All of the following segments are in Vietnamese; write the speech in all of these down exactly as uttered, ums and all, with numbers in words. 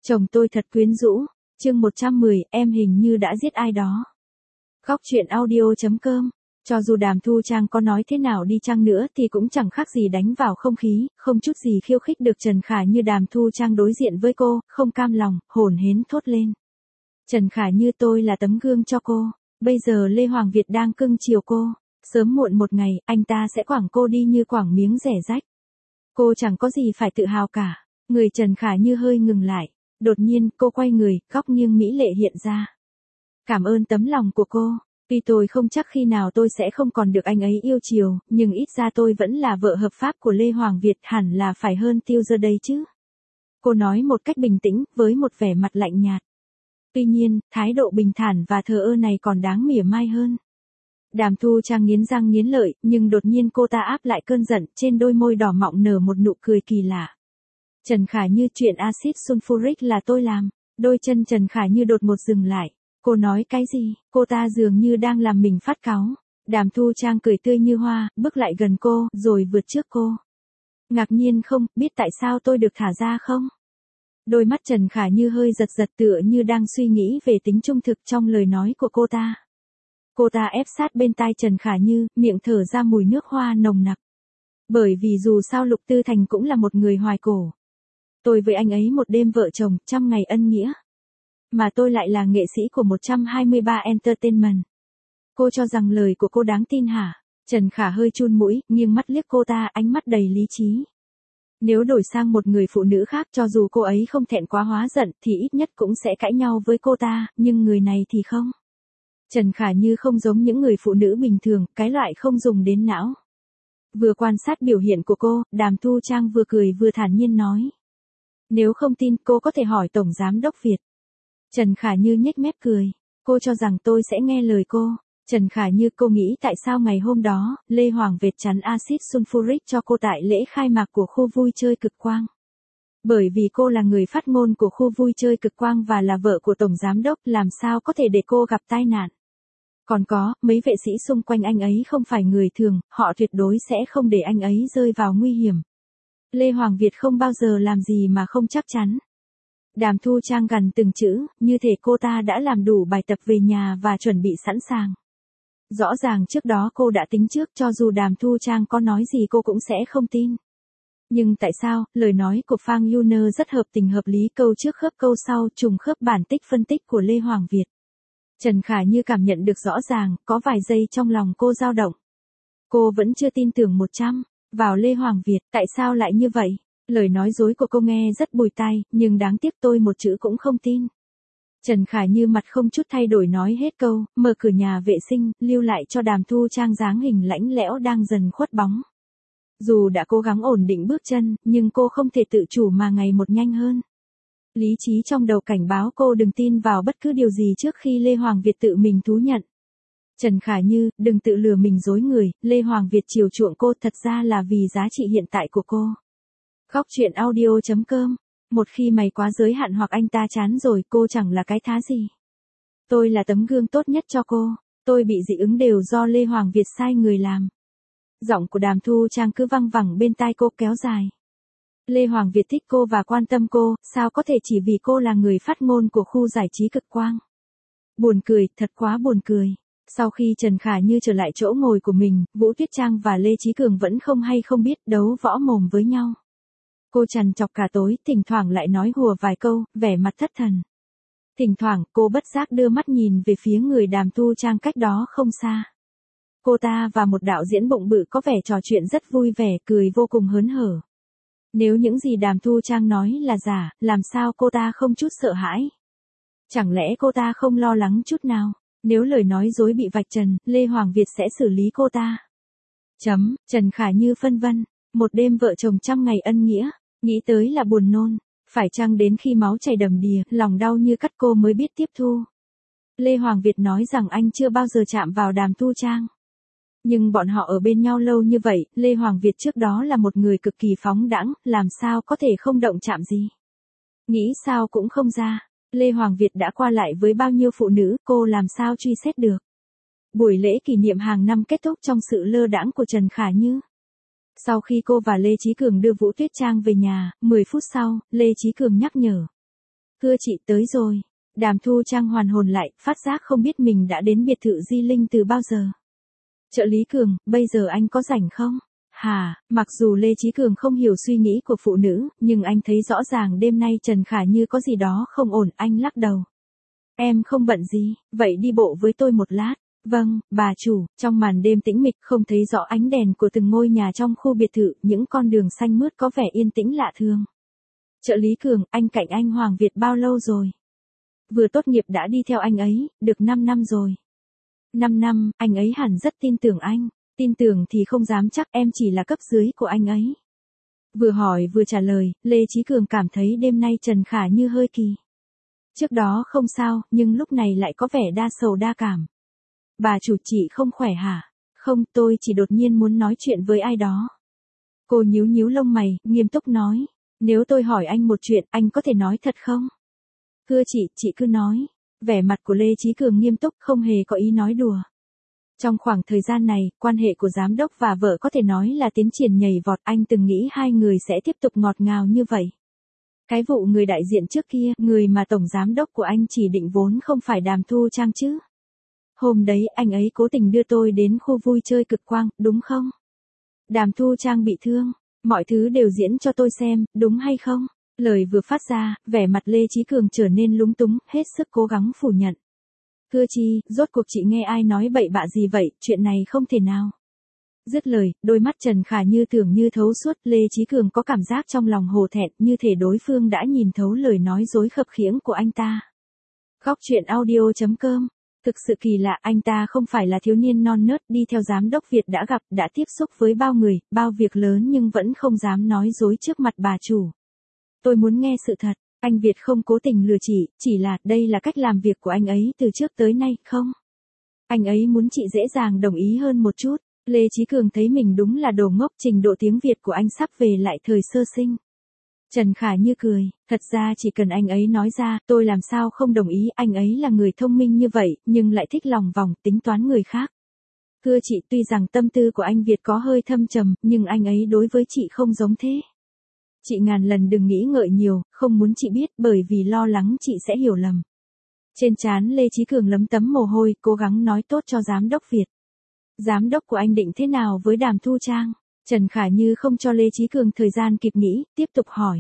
Chồng tôi thật quyến rũ. Chương một trăm mười, em hình như đã giết ai đó. Góc truyện audio.com. Cho dù Đàm Thu Trang có nói thế nào đi chăng nữa thì cũng chẳng khác gì đánh vào không khí, không chút gì khiêu khích được Trần Khả Như. Đàm Thu Trang đối diện với cô, không cam lòng, hổn hển thốt lên. Trần Khả Như, tôi là tấm gương cho cô. Bây giờ Lê Hoàng Việt đang cưng chiều cô. Sớm muộn một ngày, anh ta sẽ quẳng cô đi như quẳng miếng rẻ rách. Cô chẳng có gì phải tự hào cả. Người Trần Khả Như hơi ngừng lại. Đột nhiên, cô quay người, góc nghiêng mỹ lệ hiện ra. Cảm ơn tấm lòng của cô. Tuy tôi không chắc khi nào tôi sẽ không còn được anh ấy yêu chiều, nhưng ít ra tôi vẫn là vợ hợp pháp của Lê Hoàng Việt, hẳn là phải hơn Tiêu giờ đây chứ. Cô nói một cách bình tĩnh, với một vẻ mặt lạnh nhạt. Tuy nhiên, thái độ bình thản và thờ ơ này còn đáng mỉa mai hơn. Đàm Thu Trang nghiến răng nghiến lợi, nhưng đột nhiên cô ta áp lại cơn giận, trên đôi môi đỏ mọng nở một nụ cười kỳ lạ. Trần Khả Như, chuyện axit sulfuric là tôi làm. Đôi chân Trần Khả Như đột ngột dừng lại. Cô nói cái gì? Cô ta dường như đang làm mình phát cáu. Đàm Thu Trang cười tươi như hoa, bước lại gần cô, rồi vượt trước cô. Ngạc nhiên không, biết tại sao tôi được thả ra không? Đôi mắt Trần Khả Như hơi giật giật, tựa như đang suy nghĩ về tính trung thực trong lời nói của cô ta. Cô ta ép sát bên tai Trần Khả Như, miệng thở ra mùi nước hoa nồng nặc. Bởi vì dù sao Lục Tư Thành cũng là một người hoài cổ. Tôi với anh ấy một đêm vợ chồng, trăm ngày ân nghĩa. Mà tôi lại là nghệ sĩ của một trăm hai mươi ba Entertainment. Cô cho rằng lời của cô đáng tin hả? Trần Khả hơi chun mũi, nghiêng mắt liếc cô ta, ánh mắt đầy lý trí. Nếu đổi sang một người phụ nữ khác, cho dù cô ấy không thẹn quá hóa giận, thì ít nhất cũng sẽ cãi nhau với cô ta, nhưng người này thì không. Trần Khả Như không giống những người phụ nữ bình thường, cái loại không dùng đến não. Vừa quan sát biểu hiện của cô, Đàm Thu Trang vừa cười vừa thản nhiên nói. Nếu không tin, cô có thể hỏi Tổng Giám đốc Việt. Trần Khả Như nhếch mép cười. Cô cho rằng tôi sẽ nghe lời cô. Trần Khả Như, cô nghĩ tại sao ngày hôm đó, Lê Hoàng Việt chắn axit sulfuric cho cô tại lễ khai mạc của khu vui chơi Cực Quang. Bởi vì cô là người phát ngôn của khu vui chơi Cực Quang và là vợ của Tổng Giám đốc, làm sao có thể để cô gặp tai nạn. Còn có, mấy vệ sĩ xung quanh anh ấy không phải người thường, họ tuyệt đối sẽ không để anh ấy rơi vào nguy hiểm. Lê Hoàng Việt không bao giờ làm gì mà không chắc chắn. Đàm Thu Trang gằn từng chữ, như thể cô ta đã làm đủ bài tập về nhà và chuẩn bị sẵn sàng. Rõ ràng trước đó cô đã tính trước, cho dù Đàm Thu Trang có nói gì cô cũng sẽ không tin. Nhưng tại sao, lời nói của Phang Yuner rất hợp tình hợp lý, câu trước khớp câu sau, trùng khớp bản tích phân tích của Lê Hoàng Việt. Trần Khả Như cảm nhận được rõ ràng, có vài giây trong lòng cô dao động. Cô vẫn chưa tin tưởng một trăm, vào Lê Hoàng Việt, tại sao lại như vậy? Lời nói dối của cô nghe rất bùi tai, nhưng đáng tiếc tôi một chữ cũng không tin. Trần Khả Như mặt không chút thay đổi nói hết câu, mở cửa nhà vệ sinh, lưu lại cho Đàm Thu Trang dáng hình lãnh lẽo đang dần khuất bóng. Dù đã cố gắng ổn định bước chân, nhưng cô không thể tự chủ mà ngày một nhanh hơn. Lý trí trong đầu cảnh báo cô đừng tin vào bất cứ điều gì trước khi Lê Hoàng Việt tự mình thú nhận. Trần Khả Như, đừng tự lừa mình dối người, Lê Hoàng Việt chiều chuộng cô thật ra là vì giá trị hiện tại của cô. Góc truyện audio.com. Một khi mày quá giới hạn hoặc anh ta chán rồi, cô chẳng là cái thá gì. Tôi là tấm gương tốt nhất cho cô. Tôi bị dị ứng đều do Lê Hoàng Việt sai người làm. Giọng của Đàm Thu Trang cứ văng vẳng bên tai cô kéo dài. Lê Hoàng Việt thích cô và quan tâm cô, sao có thể chỉ vì cô là người phát ngôn của khu giải trí Cực Quang. Buồn cười, thật quá buồn cười. Sau khi Trần Khả Như trở lại chỗ ngồi của mình, Vũ Tuyết Trang và Lê Chí Cường vẫn không hay không biết đấu võ mồm với nhau. Cô trằn trọc cả tối, thỉnh thoảng lại nói hùa vài câu, vẻ mặt thất thần. Thỉnh thoảng, cô bất giác đưa mắt nhìn về phía người Đàm Thu Trang cách đó không xa. Cô ta và một đạo diễn bụng bự có vẻ trò chuyện rất vui vẻ, cười vô cùng hớn hở. Nếu những gì Đàm Thu Trang nói là giả, làm sao cô ta không chút sợ hãi? Chẳng lẽ cô ta không lo lắng chút nào? Nếu lời nói dối bị vạch trần, Lê Hoàng Việt sẽ xử lý cô ta. Chấm, Trần Khả Như phân vân. Một đêm vợ chồng trăm ngày ân nghĩa. Nghĩ tới là buồn nôn. Phải chăng đến khi máu chảy đầm đìa, lòng đau như cắt cô mới biết tiếp thu. Lê Hoàng Việt nói rằng anh chưa bao giờ chạm vào Đàm Thu Trang. Nhưng bọn họ ở bên nhau lâu như vậy, Lê Hoàng Việt trước đó là một người cực kỳ phóng đãng, làm sao có thể không động chạm gì. Nghĩ sao cũng không ra. Lê Hoàng Việt đã qua lại với bao nhiêu phụ nữ, cô làm sao truy xét được. Buổi lễ kỷ niệm hàng năm kết thúc trong sự lơ đãng của Trần Khả Như. Sau khi cô và Lê Chí Cường đưa Vũ Tuyết Trang về nhà, mười phút sau, Lê Chí Cường nhắc nhở. Thưa chị tới rồi. Đàm Thu Trang hoàn hồn lại, phát giác không biết mình đã đến biệt thự Di Linh từ bao giờ. Trợ lý Cường, bây giờ anh có rảnh không? Hả, mặc dù Lê Chí Cường không hiểu suy nghĩ của phụ nữ, nhưng anh thấy rõ ràng đêm nay Trần Khả Như có gì đó không ổn, anh lắc đầu. Em không bận gì, vậy đi bộ với tôi một lát. Vâng, bà chủ, trong màn đêm tĩnh mịch không thấy rõ ánh đèn của từng ngôi nhà trong khu biệt thự, những con đường xanh mướt có vẻ yên tĩnh lạ thường. Trợ lý Cường, anh cạnh anh Hoàng Việt bao lâu rồi? Vừa tốt nghiệp đã đi theo anh ấy, được năm năm rồi. năm năm, anh ấy hẳn rất tin tưởng anh. Tin tưởng thì không dám chắc, em chỉ là cấp dưới của anh ấy. Vừa hỏi vừa trả lời, Lê Chí Cường cảm thấy đêm nay Trần Khả Như hơi kỳ. Trước đó không sao, nhưng lúc này lại có vẻ đa sầu đa cảm. Bà chủ, chị không khỏe hả? Không, tôi chỉ đột nhiên muốn nói chuyện với ai đó. Cô nhíu nhíu lông mày, nghiêm túc nói. Nếu tôi hỏi anh một chuyện, anh có thể nói thật không? Thưa chị, chị cứ nói. Vẻ mặt của Lê Chí Cường nghiêm túc, không hề có ý nói đùa. Trong khoảng thời gian này, quan hệ của giám đốc và vợ có thể nói là tiến triển nhảy vọt, anh từng nghĩ hai người sẽ tiếp tục ngọt ngào như vậy. Cái vụ người đại diện trước kia, người mà tổng giám đốc của anh chỉ định vốn không phải Đàm Thu Trang chứ. Hôm đấy anh ấy cố tình đưa tôi đến khu vui chơi Cực Quang, đúng không? Đàm Thu Trang bị thương, mọi thứ đều diễn cho tôi xem, đúng hay không? Lời vừa phát ra, vẻ mặt Lê Chí Cường trở nên lúng túng, hết sức cố gắng phủ nhận. Thưa chi, rốt cuộc chị nghe ai nói bậy bạ gì vậy, chuyện này không thể nào. Dứt lời, đôi mắt Trần Khả Như tưởng như thấu suốt, Lê Chí Cường có cảm giác trong lòng hổ thẹn, như thể đối phương đã nhìn thấu lời nói dối khập khiễng của anh ta. Góc truyện audio chấm com. Thực sự kỳ lạ, anh ta không phải là thiếu niên non nớt đi theo giám đốc Việt đã gặp, đã tiếp xúc với bao người, bao việc lớn nhưng vẫn không dám nói dối trước mặt bà chủ. Tôi muốn nghe sự thật, anh Việt không cố tình lừa chị, chỉ là đây là cách làm việc của anh ấy từ trước tới nay, không? Anh ấy muốn chị dễ dàng đồng ý hơn một chút. Lê Chí Cường thấy mình đúng là đồ ngốc, trình độ tiếng Việt của anh sắp về lại thời sơ sinh. Trần Khả Như cười, thật ra chỉ cần anh ấy nói ra, tôi làm sao không đồng ý, anh ấy là người thông minh như vậy, nhưng lại thích lòng vòng, tính toán người khác. Thưa chị, tuy rằng tâm tư của anh Việt có hơi thâm trầm, nhưng anh ấy đối với chị không giống thế. Chị ngàn lần đừng nghĩ ngợi nhiều, không muốn chị biết, bởi vì lo lắng chị sẽ hiểu lầm. Trên trán Lê Chí Cường lấm tấm mồ hôi, cố gắng nói tốt cho giám đốc Việt. Giám đốc của anh định thế nào với Đàm Thu Trang? Trần Khả Như không cho Lê Chí Cường thời gian kịp nghĩ, tiếp tục hỏi.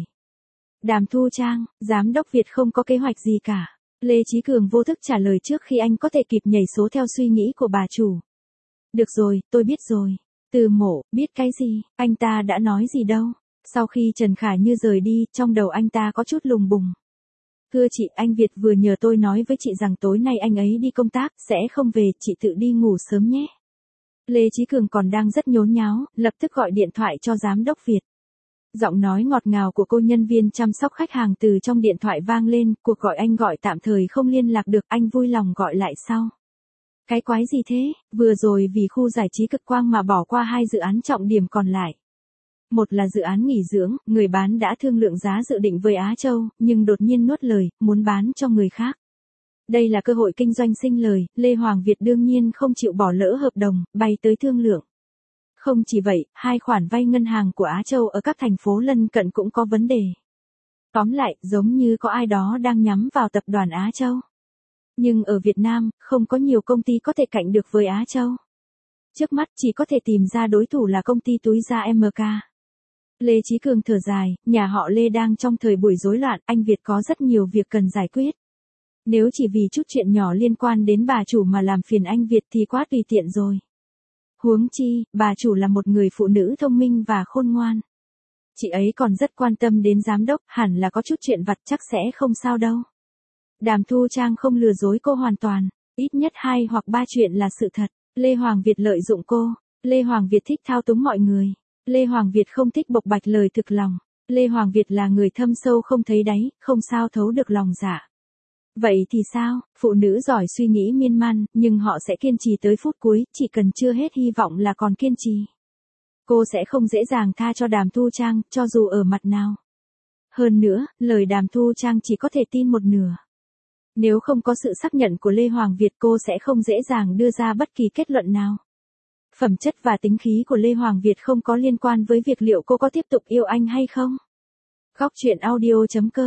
Đàm Thu Trang, giám đốc Việt không có kế hoạch gì cả. Lê Chí Cường vô thức trả lời trước khi anh có thể kịp nhảy số theo suy nghĩ của bà chủ. Được rồi, tôi biết rồi. Từ Mộ, biết cái gì, anh ta đã nói gì đâu. Sau khi Trần Khả Như rời đi, trong đầu anh ta có chút lùng bùng. Thưa chị, anh Việt vừa nhờ tôi nói với chị rằng tối nay anh ấy đi công tác, sẽ không về, chị tự đi ngủ sớm nhé. Lê Chí Cường còn đang rất nhốn nháo, lập tức gọi điện thoại cho giám đốc Việt. Giọng nói ngọt ngào của cô nhân viên chăm sóc khách hàng từ trong điện thoại vang lên, cuộc gọi anh gọi tạm thời không liên lạc được, anh vui lòng gọi lại sau. Cái quái gì thế, vừa rồi vì khu giải trí Cực Quang mà bỏ qua hai dự án trọng điểm còn lại. Một là dự án nghỉ dưỡng, người bán đã thương lượng giá dự định với Á Châu, nhưng đột nhiên nuốt lời, muốn bán cho người khác. Đây là cơ hội kinh doanh sinh lời, Lê Hoàng Việt đương nhiên không chịu bỏ lỡ hợp đồng, bay tới thương lượng. Không chỉ vậy, hai khoản vay ngân hàng của Á Châu ở các thành phố lân cận cũng có vấn đề. Tóm lại, giống như có ai đó đang nhắm vào tập đoàn Á Châu. Nhưng ở Việt Nam, không có nhiều công ty có thể cạnh được với Á Châu. Trước mắt chỉ có thể tìm ra đối thủ là công ty túi da em ca. Lê Chí Cường thở dài, nhà họ Lê đang trong thời buổi rối loạn, anh Việt có rất nhiều việc cần giải quyết. Nếu chỉ vì chút chuyện nhỏ liên quan đến bà chủ mà làm phiền anh Việt thì quá tùy tiện rồi. Huống chi, bà chủ là một người phụ nữ thông minh và khôn ngoan. Chị ấy còn rất quan tâm đến giám đốc, hẳn là có chút chuyện vặt chắc sẽ không sao đâu. Đàm Thu Trang không lừa dối cô hoàn toàn, ít nhất hai hoặc ba chuyện là sự thật. Lê Hoàng Việt lợi dụng cô, Lê Hoàng Việt thích thao túng mọi người. Lê Hoàng Việt không thích bộc bạch lời thực lòng. Lê Hoàng Việt là người thâm sâu không thấy đáy, không sao thấu được lòng dạ. Vậy thì sao, phụ nữ giỏi suy nghĩ miên man, nhưng họ sẽ kiên trì tới phút cuối, chỉ cần chưa hết hy vọng là còn kiên trì. Cô sẽ không dễ dàng tha cho Đàm Thu Trang, cho dù ở mặt nào. Hơn nữa, lời Đàm Thu Trang chỉ có thể tin một nửa. Nếu không có sự xác nhận của Lê Hoàng Việt cô sẽ không dễ dàng đưa ra bất kỳ kết luận nào. Phẩm chất và tính khí của Lê Hoàng Việt không có liên quan với việc liệu cô có tiếp tục yêu anh hay không. Góc truyện audio chấm com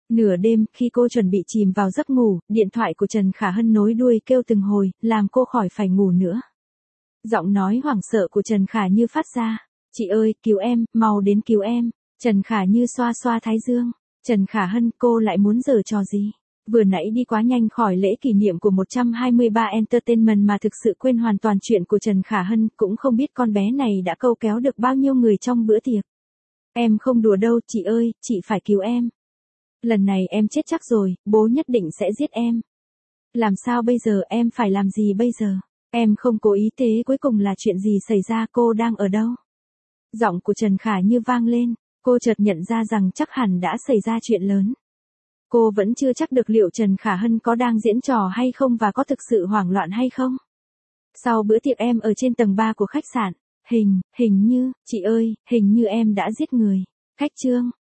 Nửa đêm, khi cô chuẩn bị chìm vào giấc ngủ, điện thoại của Trần Khả Hân nối đuôi kêu từng hồi, làm cô khỏi phải ngủ nữa. Giọng nói hoảng sợ của Trần Khả Như phát ra. Chị ơi, cứu em, mau đến cứu em. Trần Khả Như xoa xoa thái dương. Trần Khả Hân, cô lại muốn giở trò gì? Vừa nãy đi quá nhanh khỏi lễ kỷ niệm của một trăm hai mươi ba Entertainment mà thực sự quên hoàn toàn chuyện của Trần Khả Hân, cũng không biết con bé này đã câu kéo được bao nhiêu người trong bữa tiệc. Em không đùa đâu, chị ơi, chị phải cứu em. Lần này em chết chắc rồi, bố nhất định sẽ giết em. Làm sao bây giờ, em phải làm gì bây giờ? Em không cố ý, thế cuối cùng là chuyện gì xảy ra, cô đang ở đâu? Giọng của Trần Khả Như vang lên, cô chợt nhận ra rằng chắc hẳn đã xảy ra chuyện lớn. Cô vẫn chưa chắc được liệu Trần Khả Hân có đang diễn trò hay không và có thực sự hoảng loạn hay không. Sau bữa tiệc em ở trên tầng ba của khách sạn, hình, hình như, chị ơi, hình như em đã giết người. Khách Trương,